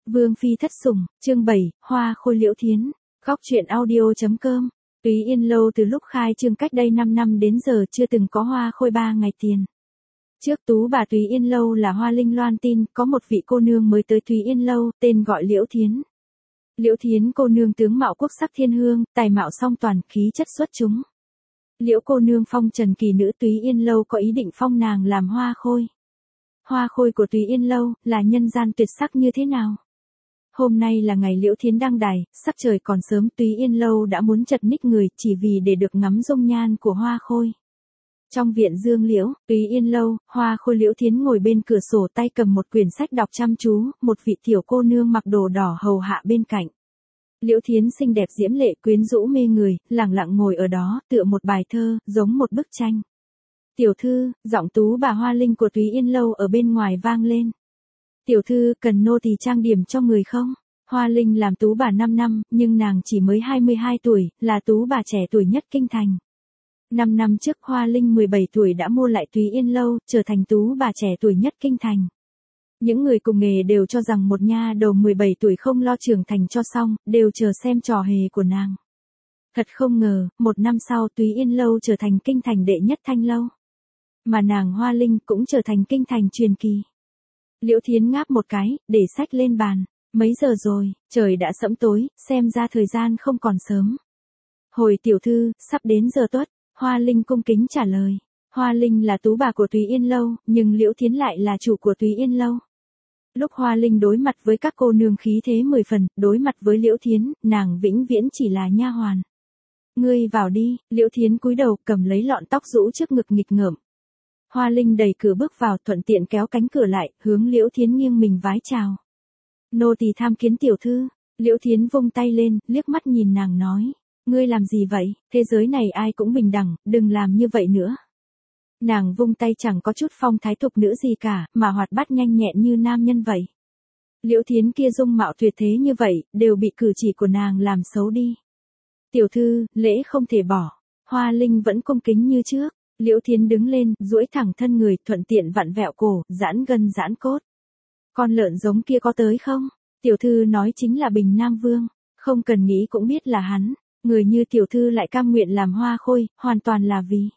Vương phi thất sủng, chương 7, Hoa Khôi Liễu Thiến. Góc truyện audio.com. Túy Yên Lâu từ lúc khai trương cách đây 5 năm đến giờ chưa từng có Hoa Khôi 3 ngày tiền. Trước tú bà Túy Yên Lâu là Hoa Linh loan tin, có một vị cô nương mới tới Túy Yên Lâu, tên gọi Liễu Thiến. Liễu Thiến cô nương tướng mạo quốc sắc thiên hương, tài mạo song toàn, khí chất xuất chúng. Liễu cô nương phong trần kỳ nữ Túy Yên Lâu có ý định phong nàng làm Hoa Khôi. Hoa Khôi của Túy Yên Lâu là nhân gian tuyệt sắc như thế nào? Hôm nay là ngày Liễu Thiến đăng đài, sắc trời còn sớm, Túy Yên Lâu đã muốn chật ních người chỉ vì để được ngắm dung nhan của Hoa Khôi. Trong viện Dương Liễu, Túy Yên Lâu, Hoa Khôi Liễu Thiến ngồi bên cửa sổ tay cầm một quyển sách đọc chăm chú, một vị tiểu cô nương mặc đồ đỏ hầu hạ bên cạnh. Liễu Thiến xinh đẹp diễm lệ quyến rũ mê người, lẳng lặng ngồi ở đó, tựa một bài thơ, giống một bức tranh. Tiểu thư, giọng tú bà Hoa Linh của Túy Yên Lâu ở bên ngoài vang lên. Tiểu thư, cần nô tỳ trang điểm cho người không? Hoa Linh làm tú bà 5 năm, nhưng nàng chỉ mới 22 tuổi, là tú bà trẻ tuổi nhất kinh thành. 5 năm trước Hoa Linh 17 tuổi đã mua lại Túy Yên Lâu, trở thành tú bà trẻ tuổi nhất kinh thành. Những người cùng nghề đều cho rằng một nha đầu 17 tuổi không lo trưởng thành cho xong, đều chờ xem trò hề của nàng. Thật không ngờ, một năm sau Túy Yên Lâu trở thành kinh thành đệ nhất thanh lâu. Mà nàng Hoa Linh cũng trở thành kinh thành truyền kỳ. Liễu Thiến ngáp một cái, để sách lên bàn. Mấy giờ rồi, trời đã sẫm tối, xem ra thời gian không còn sớm. Hồi tiểu thư, sắp đến giờ tuất, Hoa Linh cung kính trả lời. Hoa Linh là tú bà của Túy Yên Lâu, nhưng Liễu Thiến lại là chủ của Túy Yên Lâu. Lúc Hoa Linh đối mặt với các cô nương khí thế 10 phần, đối mặt với Liễu Thiến, nàng vĩnh viễn chỉ là nha hoàn. Ngươi vào đi, Liễu Thiến cúi đầu cầm lấy lọn tóc rũ trước ngực nghịch ngợm. Hoa Linh đẩy cửa bước vào, thuận tiện kéo cánh cửa lại, hướng Liễu Thiến nghiêng mình vái chào. Nô tỳ tham kiến tiểu thư. Liễu Thiến vung tay lên, liếc mắt nhìn nàng nói. Ngươi làm gì vậy, thế giới này ai cũng bình đẳng, đừng làm như vậy nữa. Nàng vung tay chẳng có chút phong thái thục nữ gì cả, mà hoạt bát nhanh nhẹn như nam nhân vậy. Liễu Thiến kia dung mạo tuyệt thế như vậy, đều bị cử chỉ của nàng làm xấu đi. Tiểu thư, lễ không thể bỏ. Hoa Linh vẫn cung kính như trước. Liễu Thiến đứng lên, duỗi thẳng thân người, thuận tiện vặn vẹo cổ, giãn gân giãn cốt. Con lợn giống kia có tới không? Tiểu thư nói chính là Bình Nam Vương, không cần nghĩ cũng biết là hắn. Người như tiểu thư lại cam nguyện làm Hoa Khôi, hoàn toàn là vì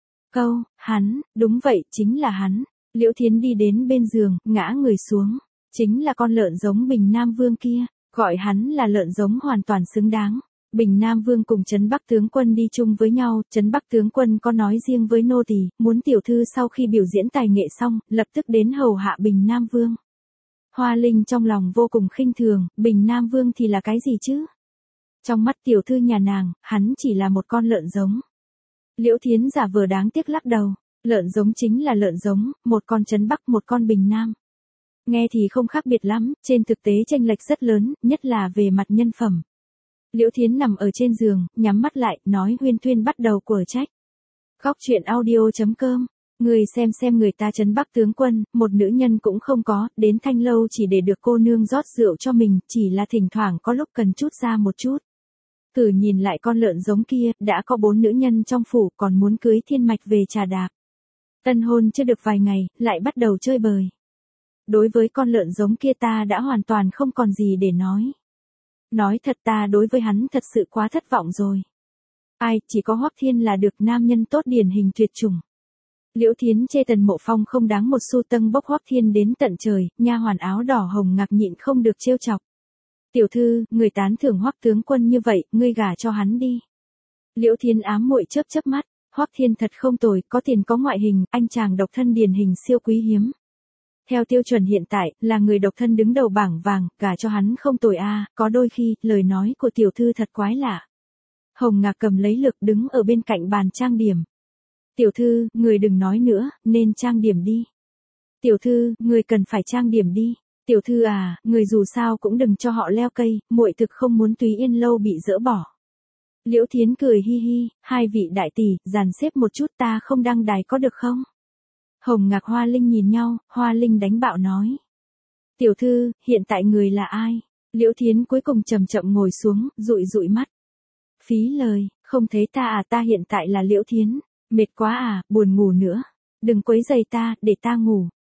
hắn, đúng vậy, chính là hắn. Liễu Thiến đi đến bên giường, ngã người xuống. Chính là con lợn giống Bình Nam Vương kia, gọi hắn là lợn giống hoàn toàn xứng đáng. Bình Nam Vương cùng Trấn Bắc tướng quân đi chung với nhau, Trấn Bắc tướng quân có nói riêng với nô tỳ, muốn tiểu thư sau khi biểu diễn tài nghệ xong, lập tức đến hầu hạ Bình Nam Vương. Hoa Linh trong lòng vô cùng khinh thường, Bình Nam Vương thì là cái gì chứ? Trong mắt tiểu thư nhà nàng, hắn chỉ là một con lợn giống. Liễu Thiến giả vờ đáng tiếc lắc đầu, lợn giống chính là lợn giống, một con Trấn Bắc một con Bình Nam. Nghe thì không khác biệt lắm, trên thực tế chênh lệch rất lớn, nhất là về mặt nhân phẩm. Liễu Thiến nằm ở trên giường, nhắm mắt lại, nói huyên thuyên bắt đầu quở trách. Góc truyện audio.com. Người xem người ta Trấn Bắc tướng quân, một nữ nhân cũng không có, đến thanh lâu chỉ để được cô nương rót rượu cho mình, chỉ là thỉnh thoảng có lúc cần chút ra một chút. Thử nhìn lại con lợn giống kia, đã có 4 nữ nhân trong phủ, còn muốn cưới thiên mạch về trà đạp. Tân hôn chưa được vài ngày, lại bắt đầu chơi bời. Đối với con lợn giống kia ta đã hoàn toàn không còn gì để nói. Nói thật ta đối với hắn thật sự quá thất vọng rồi. Ai, chỉ có Hoắc Thiên là được, nam nhân tốt điển hình tuyệt chủng. Liễu Thiến chê Tần Mộ Phong không đáng một xu, tâng bốc Hoắc Thiên đến tận trời, nha hoàn áo đỏ hồng ngạc nhịn không được trêu chọc. Tiểu thư, người tán thưởng Hoắc tướng quân như vậy, ngươi gả cho hắn đi. Liễu Thiến ám muội chớp chớp mắt, Hoắc Thiên thật không tồi, có tiền có ngoại hình, anh chàng độc thân điển hình siêu quý hiếm. Theo tiêu chuẩn hiện tại, là người độc thân đứng đầu bảng vàng, gả cho hắn không tồi a, có đôi khi, lời nói của tiểu thư thật quái lạ. Hồng Ngạc cầm lấy lược đứng ở bên cạnh bàn trang điểm. Tiểu thư, người đừng nói nữa, nên trang điểm đi. Tiểu thư, người cần phải trang điểm đi. Tiểu thư à, người dù sao cũng đừng cho họ leo cây, muội thực không muốn Túy Yên Lâu bị dỡ bỏ. Liễu Thiến cười hi hi, hai vị đại tỷ, dàn xếp một chút ta không đăng đài có được không? Hồng Ngạc Hoa Linh nhìn nhau, Hoa Linh đánh bạo nói. Tiểu thư, hiện tại người là ai? Liễu Thiến cuối cùng chậm chậm ngồi xuống, dụi mắt. Phí lời, không thấy ta à, ta hiện tại là Liễu Thiến. Mệt quá à, buồn ngủ nữa. Đừng quấy rầy ta, để ta ngủ.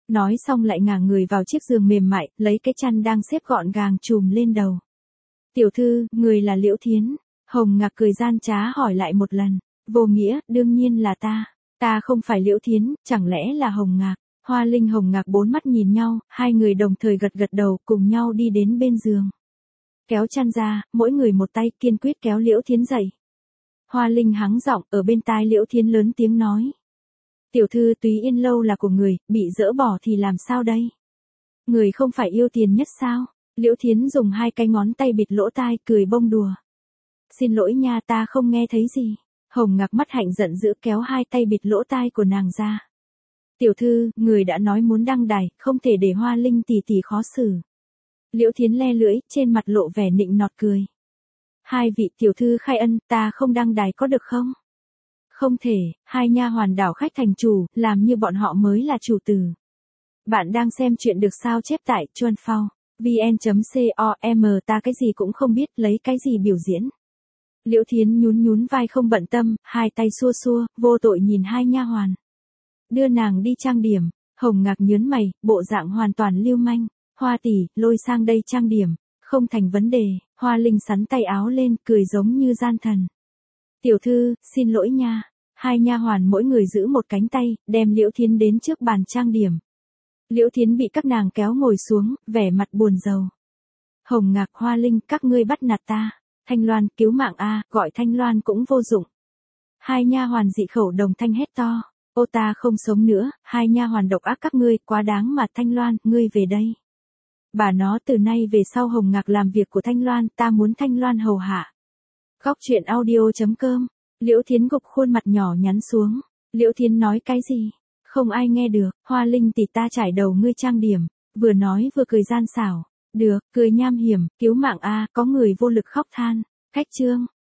Nói xong lại ngả người vào chiếc giường mềm mại, lấy cái chăn đang xếp gọn gàng trùm lên đầu. Tiểu thư, người là Liễu Thiến. Hồng Ngạc cười gian trá hỏi lại một lần. Vô nghĩa, đương nhiên là ta. Ta không phải Liễu Thiến, chẳng lẽ là Hồng Ngạc. Hoa Linh Hồng Ngạc bốn mắt nhìn nhau, hai người đồng thời gật gật đầu cùng nhau đi đến bên giường. Kéo chăn ra, mỗi người một tay kiên quyết kéo Liễu Thiến dậy. Hoa Linh hắng giọng ở bên tai Liễu Thiến lớn tiếng nói. Tiểu thư Túy Yên Lâu là của người, bị dỡ bỏ thì làm sao đây? Người không phải yêu tiền nhất sao? Liễu Thiến dùng hai cái ngón tay bịt lỗ tai cười bông đùa. Xin lỗi nha, ta không nghe thấy gì. Hồng Ngạc mắt hạnh giận dữ kéo hai tay bịt lỗ tai của nàng ra. Tiểu thư, người đã nói muốn đăng đài, không thể để Hoa Linh tỷ tỷ khó xử. Liễu Thiến le lưỡi, trên mặt lộ vẻ nịnh nọt cười. Hai vị tiểu thư khai ân, ta không đăng đài có được không? Không thể, hai nha hoàn đảo khách thành chủ, làm như bọn họ mới là chủ tử. Bạn đang xem chuyện được sao chép tại Chuan Phao, vn.com, ta cái gì cũng không biết, lấy cái gì biểu diễn. Liễu Thiến nhún nhún vai không bận tâm, hai tay xua xua, vô tội nhìn hai nha hoàn. Đưa nàng đi trang điểm. Hồng Ngạc nhớn mày, bộ dạng hoàn toàn lưu manh. Hoa tỷ, lôi sang đây trang điểm. Không thành vấn đề. Hoa Linh sắn tay áo lên, cười giống như gian thần. Tiểu thư, xin lỗi nha. Hai nha hoàn mỗi người giữ một cánh tay, đem Liễu Thiến đến trước bàn trang điểm. Liễu Thiến bị các nàng kéo ngồi xuống, vẻ mặt buồn rầu. Hồng Ngạc, Hoa Linh, các ngươi bắt nạt ta. Thanh Loan, cứu mạng a, gọi Thanh Loan cũng vô dụng. Hai nha hoàn dị khẩu đồng thanh hét to. Ô ta không sống nữa, hai nha hoàn độc ác các ngươi, quá đáng mà. Thanh Loan, ngươi về đây. Bà nó từ nay về sau Hồng Ngạc làm việc của Thanh Loan, ta muốn Thanh Loan hầu hạ. Góc truyện audio.com. Liễu Thiến gục khuôn mặt nhỏ nhắn xuống. Liễu Thiến nói cái gì? Không ai nghe được. Hoa Linh tỷ ta trải đầu ngươi trang điểm. Vừa nói vừa cười gian xảo. Được, cười nham hiểm, cứu mạng a, có người vô lực khóc than. Cách chương.